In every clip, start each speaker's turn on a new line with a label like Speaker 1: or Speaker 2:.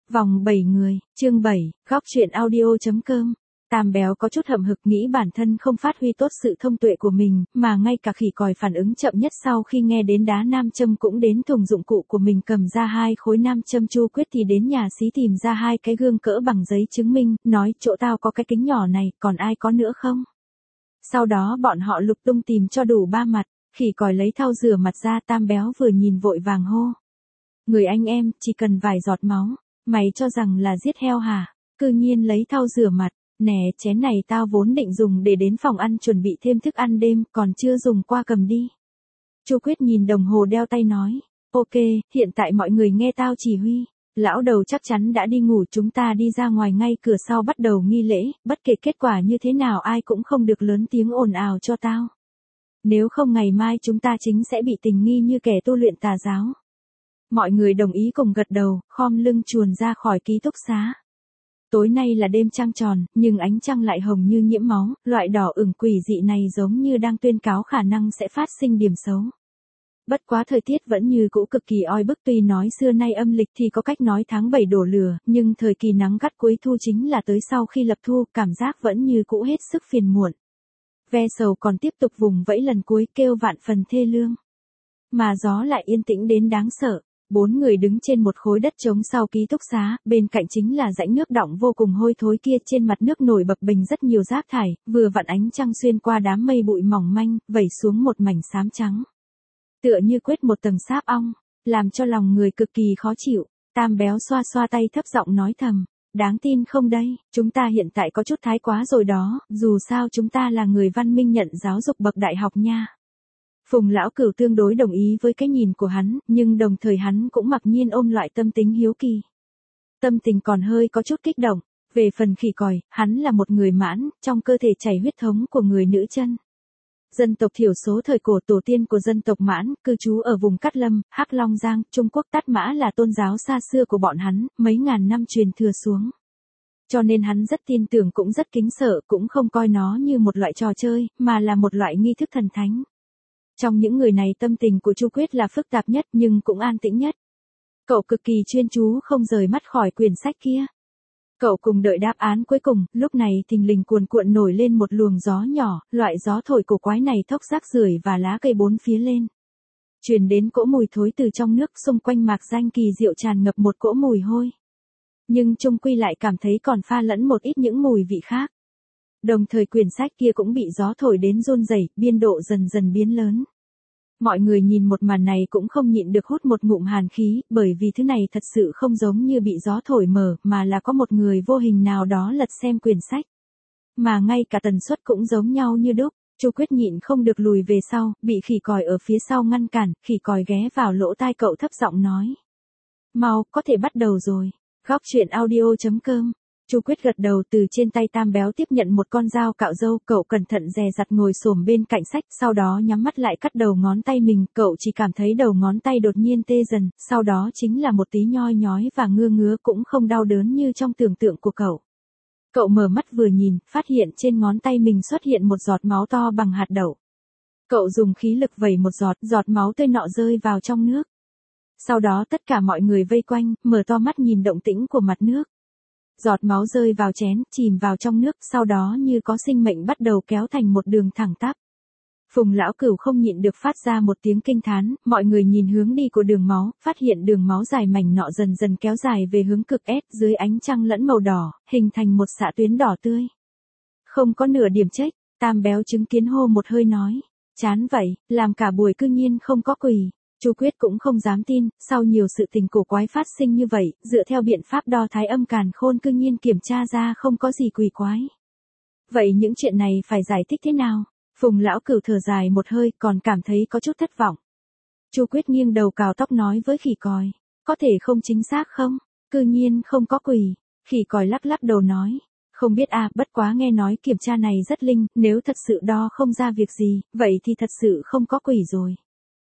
Speaker 1: Vòng 7 người, chương 7, góc truyện audio.com. Tam béo có chút hậm hực nghĩ bản thân không phát huy tốt sự thông tuệ của mình, mà ngay cả khỉ còi phản ứng chậm nhất sau khi nghe đến đá nam châm cũng đến thùng dụng cụ của mình cầm ra 2 khối nam châm. Chu Quyết thì đến nhà xí tìm ra 2 cái gương cỡ bằng giấy chứng minh, nói chỗ tao có cái kính nhỏ này, còn ai có nữa không? Sau đó bọn họ lục tung tìm cho đủ 3 mặt, khỉ còi lấy thau rửa mặt ra. Tam béo vừa nhìn vội vàng hô: Người anh em, chỉ cần vài giọt máu, mày cho rằng là giết heo hả? Cư nhiên lấy thau rửa mặt. Nè, chén này tao vốn định dùng để đến phòng ăn chuẩn bị thêm thức ăn đêm, còn chưa dùng qua cầm đi. Chu Quyết nhìn đồng hồ đeo tay nói: Ok, hiện tại mọi người nghe tao chỉ huy. Lão đầu chắc chắn đã đi ngủ, chúng ta đi ra ngoài ngay cửa sau bắt đầu nghi lễ, bất kể kết quả như thế nào ai cũng không được lớn tiếng ồn ào cho tao. Nếu không ngày mai chúng ta chính sẽ bị tình nghi như kẻ tu luyện tà giáo. Mọi người đồng ý cùng gật đầu, khom lưng chuồn ra khỏi ký túc xá. Tối nay là đêm trăng tròn, nhưng ánh trăng lại hồng như nhiễm máu, loại đỏ ửng quỷ dị này giống như đang tuyên cáo khả năng sẽ phát sinh điểm xấu. Bất quá thời tiết vẫn như cũ cực kỳ oi bức, tuy nói xưa nay âm lịch thì có cách nói tháng 7 đổ lửa, nhưng thời kỳ nắng gắt cuối thu chính là tới sau khi lập thu, cảm giác vẫn như cũ hết sức phiền muộn. Ve sầu còn tiếp tục vùng vẫy lần cuối kêu vạn phần thê lương. Mà gió lại yên tĩnh đến đáng sợ. 4 người đứng trên một khối đất trống sau ký túc xá, bên cạnh chính là rãnh nước đọng vô cùng hôi thối kia, trên mặt nước nổi bập bềnh rất nhiều rác thải, vừa vặn ánh trăng xuyên qua đám mây bụi mỏng manh, vẩy xuống một mảnh xám trắng. Tựa như quét một tầng sáp ong, làm cho lòng người cực kỳ khó chịu. Tam béo xoa xoa tay thấp giọng nói thầm: Đáng tin không đây, chúng ta hiện tại có chút thái quá rồi đó, dù sao chúng ta là người văn minh nhận giáo dục bậc đại học nha. Phùng lão cửu tương đối đồng ý với cái nhìn của hắn, nhưng đồng thời hắn cũng mặc nhiên ôm loại tâm tính hiếu kỳ. Tâm tình còn hơi có chút kích động. Về phần khỉ còi, hắn là một người Mãn, trong cơ thể chảy huyết thống của người nữ chân. Dân tộc thiểu số thời cổ, tổ tiên của dân tộc Mãn, cư trú ở vùng Cát Lâm, Hắc Long Giang, Trung Quốc. Tát Mã là tôn giáo xa xưa của bọn hắn, mấy ngàn năm truyền thừa xuống. Cho nên hắn rất tin tưởng cũng rất kính sợ, cũng không coi nó như một loại trò chơi, mà là một loại nghi thức thần thánh. Trong những người này tâm tình của Chu Quyết là phức tạp nhất nhưng cũng an tĩnh nhất. Cậu cực kỳ chuyên chú không rời mắt khỏi quyển sách kia. Cậu cùng đợi đáp án cuối cùng, lúc này thình lình cuồn cuộn nổi lên một luồng gió nhỏ, loại gió thổi cổ quái này thốc rác rưởi và lá cây bốn phía lên. Truyền đến cỗ mùi thối từ trong nước, xung quanh mạc danh kỳ diệu tràn ngập một cỗ mùi hôi. Nhưng chung quy lại cảm thấy còn pha lẫn một ít những mùi vị khác. Đồng thời quyển sách kia cũng bị gió thổi đến run rẩy, biên độ dần dần biến lớn. Mọi người nhìn một màn này cũng không nhịn được hút một ngụm hàn khí, bởi vì thứ này thật sự không giống như bị gió thổi mở, mà là có một người vô hình nào đó lật xem quyển sách. Mà ngay cả tần suất cũng giống nhau như đúc. Chu Quyết nhịn không được lùi về sau, bị khỉ còi ở phía sau ngăn cản. Khỉ còi ghé vào lỗ tai cậu thấp giọng nói: Mau, có thể bắt đầu rồi. Góc truyện audio.com. Chu Quyết gật đầu, từ trên tay Tam béo tiếp nhận một con dao cạo râu. Cậu cẩn thận dè dặt ngồi xổm bên cạnh sách, sau đó nhắm mắt lại cắt đầu ngón tay mình. Cậu chỉ cảm thấy đầu ngón tay đột nhiên tê dần, sau đó chính là một tí nhoi nhói và ngứa ngứa, cũng không đau đớn như trong tưởng tượng của cậu. Cậu mở mắt vừa nhìn, phát hiện trên ngón tay mình xuất hiện một giọt máu to bằng hạt đậu. Cậu dùng khí lực vẩy một giọt máu tươi nọ rơi vào trong nước. Sau đó tất cả mọi người vây quanh, mở to mắt nhìn động tĩnh của mặt nước. Giọt máu rơi vào chén, chìm vào trong nước, sau đó như có sinh mệnh bắt đầu kéo thành một đường thẳng tắp. Phùng lão cửu không nhịn được phát ra một tiếng kinh thán. Mọi người nhìn hướng đi của đường máu, phát hiện đường máu dài mảnh nọ dần dần kéo dài về hướng cực S, dưới ánh trăng lẫn màu đỏ, hình thành một xạ tuyến đỏ tươi. Không có nửa điểm chết. Tam béo chứng kiến hô một hơi nói: Chán vậy, làm cả buổi cư nhiên không có quỷ. Chu Quyết cũng không dám tin, sau nhiều sự tình cổ quái phát sinh như vậy, dựa theo biện pháp đo thái âm càn khôn cư nhiên kiểm tra ra không có gì quỷ quái. Vậy những chuyện này phải giải thích thế nào? Phùng lão cửu thở dài một hơi, còn cảm thấy có chút thất vọng. Chu Quyết nghiêng đầu cào tóc nói với khỉ còi: Có thể không chính xác không? Cư nhiên không có quỷ. Khỉ còi lắc lắc đầu nói: Không biết à, bất quá nghe nói kiểm tra này rất linh, nếu thật sự đo không ra việc gì, vậy thì thật sự không có quỷ rồi.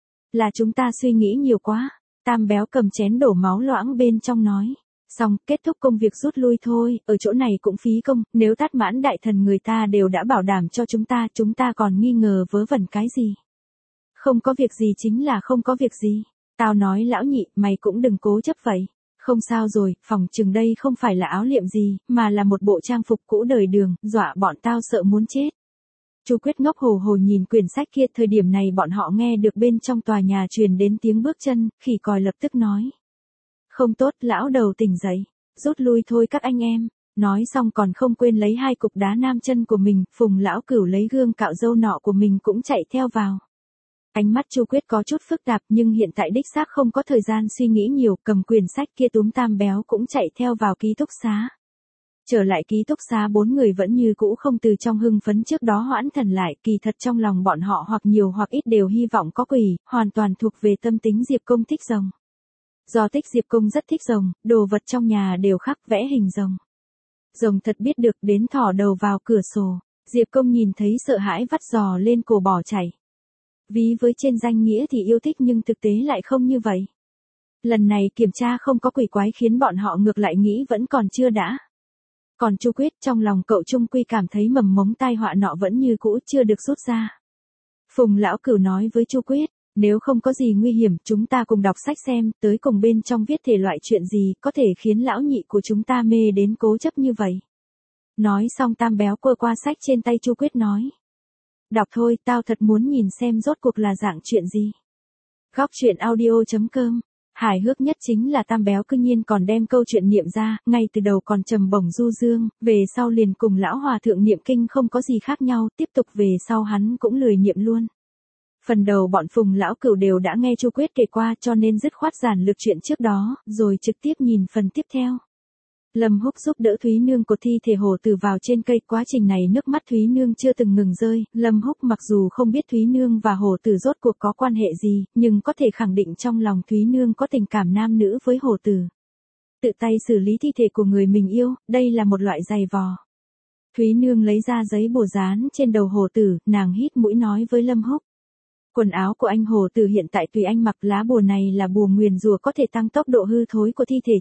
Speaker 1: Là chúng ta suy nghĩ nhiều quá. Tam béo cầm chén đổ máu loãng bên trong nói: Xong, kết thúc công việc rút lui thôi, ở chỗ này cũng phí công, nếu Tát Mãn đại thần người ta đều đã bảo đảm cho chúng ta còn nghi ngờ vớ vẩn cái gì. Không có việc gì chính là không có việc gì. Tao nói lão nhị, mày cũng đừng cố chấp vậy. Không sao rồi, phòng chừng đây không phải là áo liệm gì, mà là một bộ trang phục cũ đời đường, dọa bọn tao sợ muốn chết. Chu Quyết ngốc hồ hồ nhìn quyển sách kia, thời điểm này bọn họ nghe được bên trong tòa nhà truyền đến tiếng bước chân, khỉ còi lập tức nói. Không tốt, lão đầu tỉnh dậy, rút lui thôi các anh em. Nói xong còn không quên lấy 2 cục đá nam chân của mình, Phùng lão cửu lấy gương cạo râu nọ của mình cũng chạy theo vào. Ánh mắt Chu Quyết có chút phức tạp nhưng hiện tại đích xác không có thời gian suy nghĩ nhiều, cầm quyển sách kia túm Tam Béo cũng chạy theo vào ký túc xá. Trở lại ký túc xá 4 người vẫn như cũ không từ trong hưng phấn trước đó hoãn thần lại, kỳ thật trong lòng bọn họ hoặc nhiều hoặc ít đều hy vọng có quỷ, hoàn toàn thuộc về tâm tính Diệp Công thích rồng. Do thích Diệp Công rất thích rồng, đồ vật trong nhà đều khắc vẽ hình rồng. Rồng thật biết được đến thò đầu vào cửa sổ, Diệp Công nhìn thấy sợ hãi vắt giò lên cổ bỏ chạy. Ví với trên danh nghĩa thì yêu thích nhưng thực tế lại không như vậy. Lần này kiểm tra không có quỷ quái khiến bọn họ ngược lại nghĩ vẫn còn chưa đã. Còn Chu Quyết trong lòng cậu trung quy cảm thấy mầm mống tai họa nọ vẫn như cũ chưa được rút ra. Phùng lão cửu nói với Chu Quyết, nếu không có gì nguy hiểm chúng ta cùng đọc sách xem, tới cùng bên trong viết thể loại chuyện gì có thể khiến lão nhị của chúng ta mê đến cố chấp như vậy. Nói xong Tam Béo quơ qua sách trên tay Chu Quyết nói. Đọc thôi, tao thật muốn nhìn xem rốt cuộc là dạng chuyện gì. Góc truyện audio.com. Hài hước nhất chính là Tam Béo cư nhiên còn đem câu chuyện niệm ra, ngay từ đầu còn trầm bổng du dương, về sau liền cùng lão hòa thượng niệm kinh không có gì khác nhau, tiếp tục về sau hắn cũng lười niệm luôn. Phần đầu bọn Phùng lão cửu đều đã nghe Chu Quyết kể qua cho nên dứt khoát giản lược chuyện trước đó, rồi trực tiếp nhìn phần tiếp theo. Lâm Húc giúp đỡ Thúy Nương cột thi thể hổ tử vào trên cây, quá trình này nước mắt Thúy Nương chưa từng ngừng rơi, Lâm Húc mặc dù không biết Thúy Nương và hổ tử rốt cuộc có quan hệ gì, nhưng có thể khẳng định trong lòng Thúy Nương có tình cảm nam nữ với hổ tử. Tự tay xử lý thi thể của người mình yêu, đây là một loại giày vò. Thúy Nương lấy ra giấy bùa dán trên đầu hổ tử, nàng hít mũi nói với Lâm Húc. Quần áo của anh hổ tử hiện tại tùy anh mặc, lá bùa này là bùa nguyền rủa có thể tăng tốc độ hư thối của thi thể,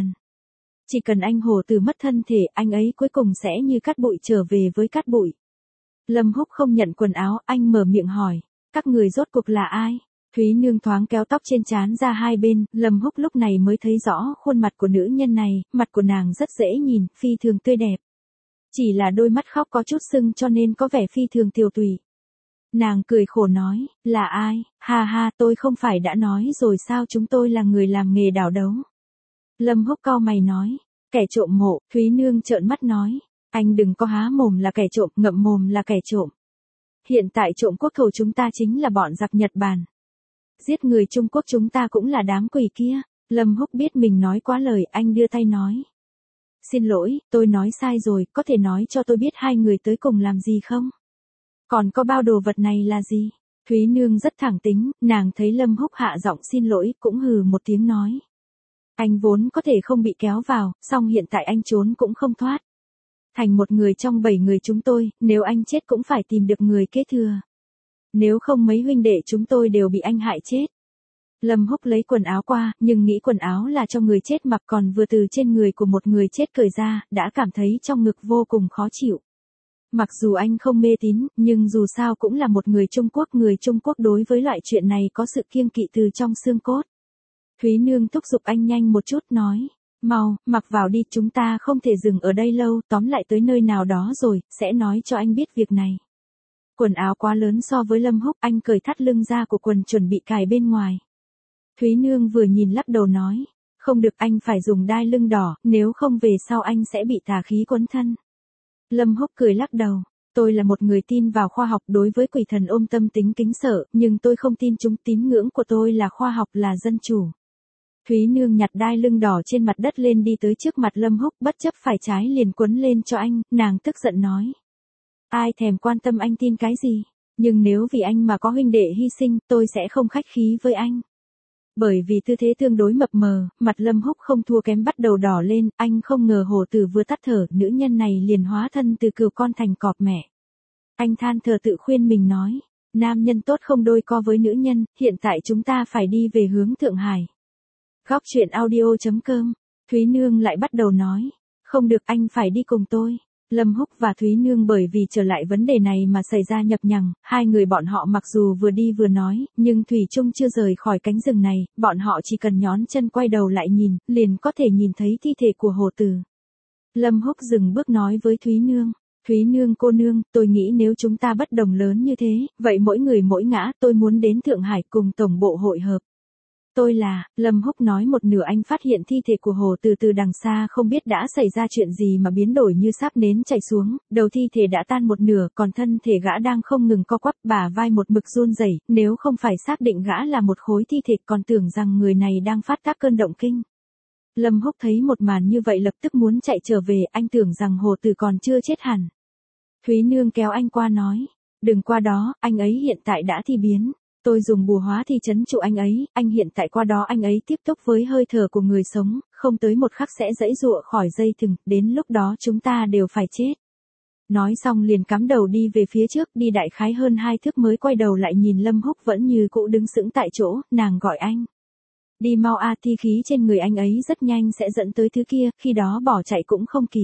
Speaker 1: chỉ cần anh hổ tử mất thân thể, anh ấy cuối cùng sẽ như cát bụi trở về với cát bụi. Lâm Húc không nhận quần áo, anh mở miệng hỏi, các người rốt cuộc là ai? Thúy Nương thoáng kéo tóc trên trán ra hai bên, Lâm Húc lúc này mới thấy rõ khuôn mặt của nữ nhân này, mặt của nàng rất dễ nhìn, phi thường tươi đẹp. Chỉ là đôi mắt khóc có chút sưng cho nên có vẻ phi thường tiều tụy. Nàng cười khổ nói, là ai? Ha ha, tôi không phải đã nói rồi sao, chúng tôi là người làm nghề đào đấu. Lâm Húc cau mày nói, kẻ trộm mộ. Thúy Nương trợn mắt nói, anh đừng có há mồm là kẻ trộm, ngậm mồm là kẻ trộm. Hiện tại trộm quốc thổ chúng ta chính là bọn giặc Nhật Bản. Giết người Trung Quốc chúng ta cũng là đám quỷ kia. Lâm Húc biết mình nói quá lời, anh đưa tay nói. Xin lỗi, tôi nói sai rồi, có thể nói cho tôi biết hai người tới cùng làm gì không? Còn có bao đồ vật này là gì? Thúy Nương rất thẳng tính, nàng thấy Lâm Húc hạ giọng xin lỗi, cũng hừ một tiếng nói. Anh vốn có thể không bị kéo vào, song hiện tại anh trốn cũng không thoát. Thành một người trong 7 người chúng tôi, nếu anh chết cũng phải tìm được người kế thừa. Nếu không mấy huynh đệ chúng tôi đều bị anh hại chết. Lâm Húc lấy quần áo qua, nhưng nghĩ quần áo là cho người chết mặc, còn vừa từ trên người của một người chết cởi ra, đã cảm thấy trong ngực vô cùng khó chịu. Mặc dù anh không mê tín, nhưng dù sao cũng là một người Trung Quốc đối với loại chuyện này có sự kiêng kỵ từ trong xương cốt. Thúy Nương thúc giục anh nhanh một chút nói, mau, mặc vào đi, chúng ta không thể dừng ở đây lâu, tóm lại tới nơi nào đó rồi, sẽ nói cho anh biết việc này. Quần áo quá lớn so với Lâm Húc, anh cởi thắt lưng ra của quần chuẩn bị cài bên ngoài. Thúy Nương vừa nhìn lắc đầu nói, không được, anh phải dùng đai lưng đỏ, nếu không về sau anh sẽ bị tà khí quấn thân. Lâm Húc cười lắc đầu, tôi là một người tin vào khoa học, đối với quỷ thần ôm tâm tính kính sợ, nhưng tôi không tin chúng, tín ngưỡng của tôi là khoa học, là dân chủ. Thúy Nương nhặt đai lưng đỏ trên mặt đất lên đi tới trước mặt Lâm Húc, bất chấp phải trái liền quấn lên cho anh, nàng tức giận nói. Ai thèm quan tâm anh tin cái gì, nhưng nếu vì anh mà có huynh đệ hy sinh, tôi sẽ không khách khí với anh. Bởi vì tư thế tương đối mập mờ, mặt Lâm Húc không thua kém bắt đầu đỏ lên, anh không ngờ hổ tử vừa tắt thở, nữ nhân này liền hóa thân từ cừu con thành cọp mẹ. Anh than thở tự khuyên mình nói, nam nhân tốt không đôi co với nữ nhân, hiện tại chúng ta phải đi về hướng Thượng Hải. Góc truyện audio.com. Thúy Nương lại bắt đầu nói, không được, anh phải đi cùng tôi. Lâm Húc và Thúy Nương bởi vì trở lại vấn đề này mà xảy ra nhập nhằng, hai người bọn họ mặc dù vừa đi vừa nói, nhưng thủy chung chưa rời khỏi cánh rừng này, bọn họ chỉ cần nhón chân quay đầu lại nhìn, liền có thể nhìn thấy thi thể của hồ tử. Lâm Húc dừng bước nói với Thúy Nương. Thúy Nương cô nương, tôi nghĩ nếu chúng ta bất đồng lớn như thế, vậy mỗi người mỗi ngã, tôi muốn đến Thượng Hải cùng tổng bộ hội hợp. Lâm Húc nói một nửa anh phát hiện thi thể của hồ từ đằng xa không biết đã xảy ra chuyện gì mà biến đổi như sáp nến chảy xuống, đầu thi thể đã tan một nửa, còn thân thể gã đang không ngừng co quắp, bả vai một mực run rẩy, nếu không phải xác định gã là một khối thi thể còn tưởng rằng người này đang phát các cơn động kinh. Lâm Húc thấy một màn như vậy lập tức muốn chạy trở về, anh tưởng rằng hồ tử còn chưa chết hẳn. Thúy Nương kéo anh qua nói, đừng qua đó, anh ấy hiện tại đã thi biến. Tôi dùng bùa hóa thi trấn trụ anh ấy, anh hiện tại qua đó anh ấy tiếp tục với hơi thở của người sống, không tới một khắc sẽ giãy giụa khỏi dây thừng, đến lúc đó chúng ta đều phải chết. Nói xong liền cắm đầu đi về phía trước, đi đại khái hơn 2 thước mới quay đầu lại nhìn Lâm Húc vẫn như cũ đứng sững tại chỗ, nàng gọi anh. Đi mau a, thi khí trên người anh ấy rất nhanh sẽ dẫn tới thứ kia, khi đó bỏ chạy cũng không kịp.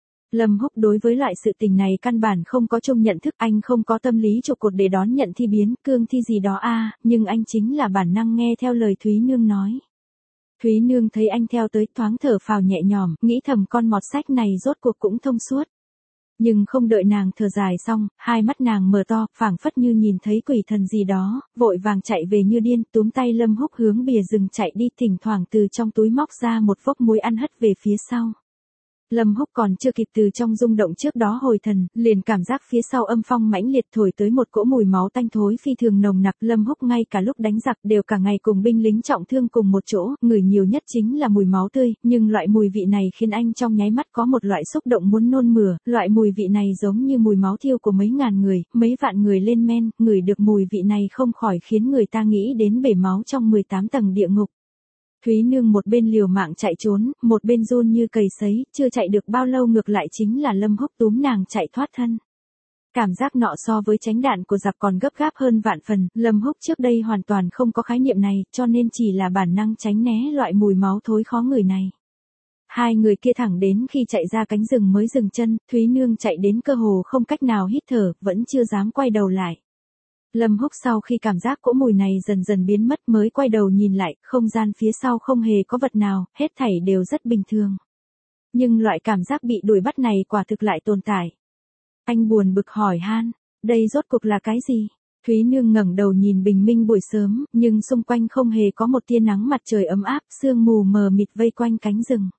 Speaker 1: Lâm Húc đối với loại sự tình này căn bản không có chung nhận thức, anh không có tâm lý trụ cột để đón nhận thi biến, cương thi gì đó nhưng anh chính là bản năng nghe theo lời Thúy Nương nói. Thúy Nương thấy anh theo tới thoáng thở phào nhẹ nhõm, nghĩ thầm con mọt sách này rốt cuộc cũng thông suốt. Nhưng không đợi nàng thở dài xong, hai mắt nàng mở to, phảng phất như nhìn thấy quỷ thần gì đó, vội vàng chạy về như điên, túm tay Lâm Húc hướng bìa rừng chạy đi, thỉnh thoảng từ trong túi móc ra một vốc muối ăn hất về phía sau. Lâm Húc còn chưa kịp từ trong rung động trước đó hồi thần, liền cảm giác phía sau âm phong mãnh liệt thổi tới một cỗ mùi máu tanh thối phi thường nồng nặc. Lâm Húc ngay cả lúc đánh giặc đều cả ngày cùng binh lính trọng thương cùng một chỗ, ngửi nhiều nhất chính là mùi máu tươi, nhưng loại mùi vị này khiến anh trong nháy mắt có một loại xúc động muốn nôn mửa, loại mùi vị này giống như mùi máu thiêu của mấy ngàn người, mấy vạn người lên men, ngửi được mùi vị này không khỏi khiến người ta nghĩ đến bể máu trong 18 tầng địa ngục. Thúy Nương một bên liều mạng chạy trốn, một bên run như cầy sấy, chưa chạy được bao lâu ngược lại chính là Lâm Húc túm nàng chạy thoát thân. Cảm giác nọ so với tránh đạn của giặc còn gấp gáp hơn vạn phần, Lâm Húc trước đây hoàn toàn không có khái niệm này, cho nên chỉ là bản năng tránh né loại mùi máu thối khó ngửi này. Hai người kia thẳng đến khi chạy ra cánh rừng mới dừng chân, Thúy Nương chạy đến cơ hồ không cách nào hít thở, vẫn chưa dám quay đầu lại. Lâm Húc sau khi cảm giác cỗ mùi này dần dần biến mất mới quay đầu nhìn lại, không gian phía sau không hề có vật nào, hết thảy đều rất bình thường. Nhưng loại cảm giác bị đuổi bắt này quả thực lại tồn tại. Anh buồn bực hỏi han, đây rốt cuộc là cái gì? Thúy Nương ngẩng đầu nhìn bình minh buổi sớm, nhưng xung quanh không hề có một tia nắng mặt trời ấm áp, sương mù mờ mịt vây quanh cánh rừng.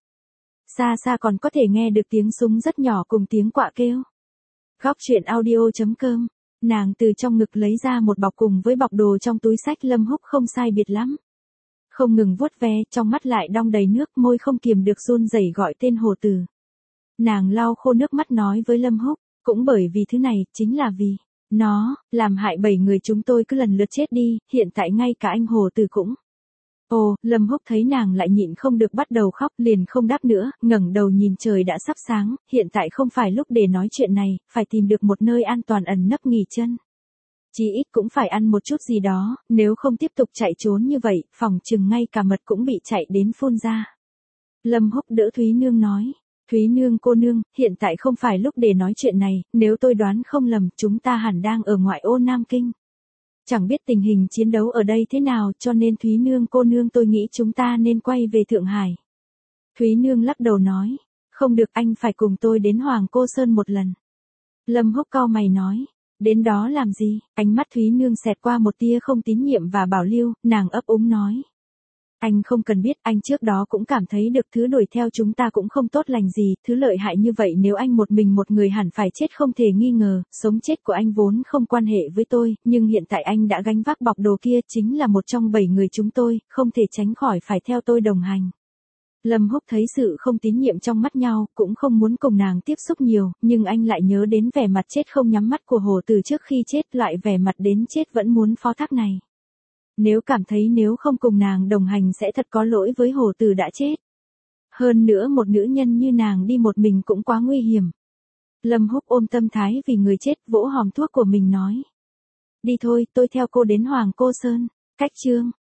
Speaker 1: Xa xa còn có thể nghe được tiếng súng rất nhỏ cùng tiếng quạ kêu. Góc truyện audio.com. Nàng từ trong ngực lấy ra một bọc cùng với bọc đồ trong túi xách. Lâm Húc không sai biệt lắm. Không ngừng vuốt ve, trong mắt lại đong đầy nước, môi không kiềm được run rẩy gọi tên hồ tử. Nàng lau khô nước mắt nói với Lâm Húc, cũng bởi vì thứ này, chính là vì nó làm hại 7 người chúng tôi cứ lần lượt chết đi, hiện tại ngay cả anh hồ tử cũng. Ồ, Lâm Húc thấy nàng lại nhịn không được bắt đầu khóc, liền không đáp nữa, ngẩng đầu nhìn trời đã sắp sáng, hiện tại không phải lúc để nói chuyện này, phải tìm được một nơi an toàn ẩn nấp nghỉ chân. Chí ít cũng phải ăn một chút gì đó, nếu không tiếp tục chạy trốn như vậy, phòng chừng ngay cả mật cũng bị chạy đến phun ra. Lâm Húc đỡ Thúy Nương nói, Thúy Nương cô nương, hiện tại không phải lúc để nói chuyện này, nếu tôi đoán không lầm, chúng ta hẳn đang ở ngoại ô Nam Kinh. Chẳng biết tình hình chiến đấu ở đây thế nào, cho nên Thúy Nương cô nương tôi nghĩ chúng ta nên quay về Thượng Hải. Thúy Nương lắc đầu nói, không được, anh phải cùng tôi đến Hoàng Cô Sơn một lần. Lâm Húc cau mày nói, đến đó làm gì? Ánh mắt Thúy Nương xẹt qua một tia không tín nhiệm và bảo lưu, nàng ấp úng nói. Anh không cần biết, anh trước đó cũng cảm thấy được thứ đuổi theo chúng ta cũng không tốt lành gì, thứ lợi hại như vậy nếu anh một mình một người hẳn phải chết không thể nghi ngờ, sống chết của anh vốn không quan hệ với tôi, nhưng hiện tại anh đã gánh vác bọc đồ kia chính là một trong 7 người chúng tôi, không thể tránh khỏi phải theo tôi đồng hành. Lâm Húc thấy sự không tín nhiệm trong mắt nhau, cũng không muốn cùng nàng tiếp xúc nhiều, nhưng anh lại nhớ đến vẻ mặt chết không nhắm mắt của hồ tử trước khi chết, loại vẻ mặt đến chết vẫn muốn phó thác này. Nếu cảm thấy nếu không cùng nàng đồng hành sẽ thật có lỗi với hồ tử đã chết. Hơn nữa một nữ nhân như nàng đi một mình cũng quá nguy hiểm. Lâm Húc ôm tâm thái vì người chết, vỗ hòm thuốc của mình nói. Đi thôi, tôi theo cô đến Hoàng Cô Sơn. Cách chương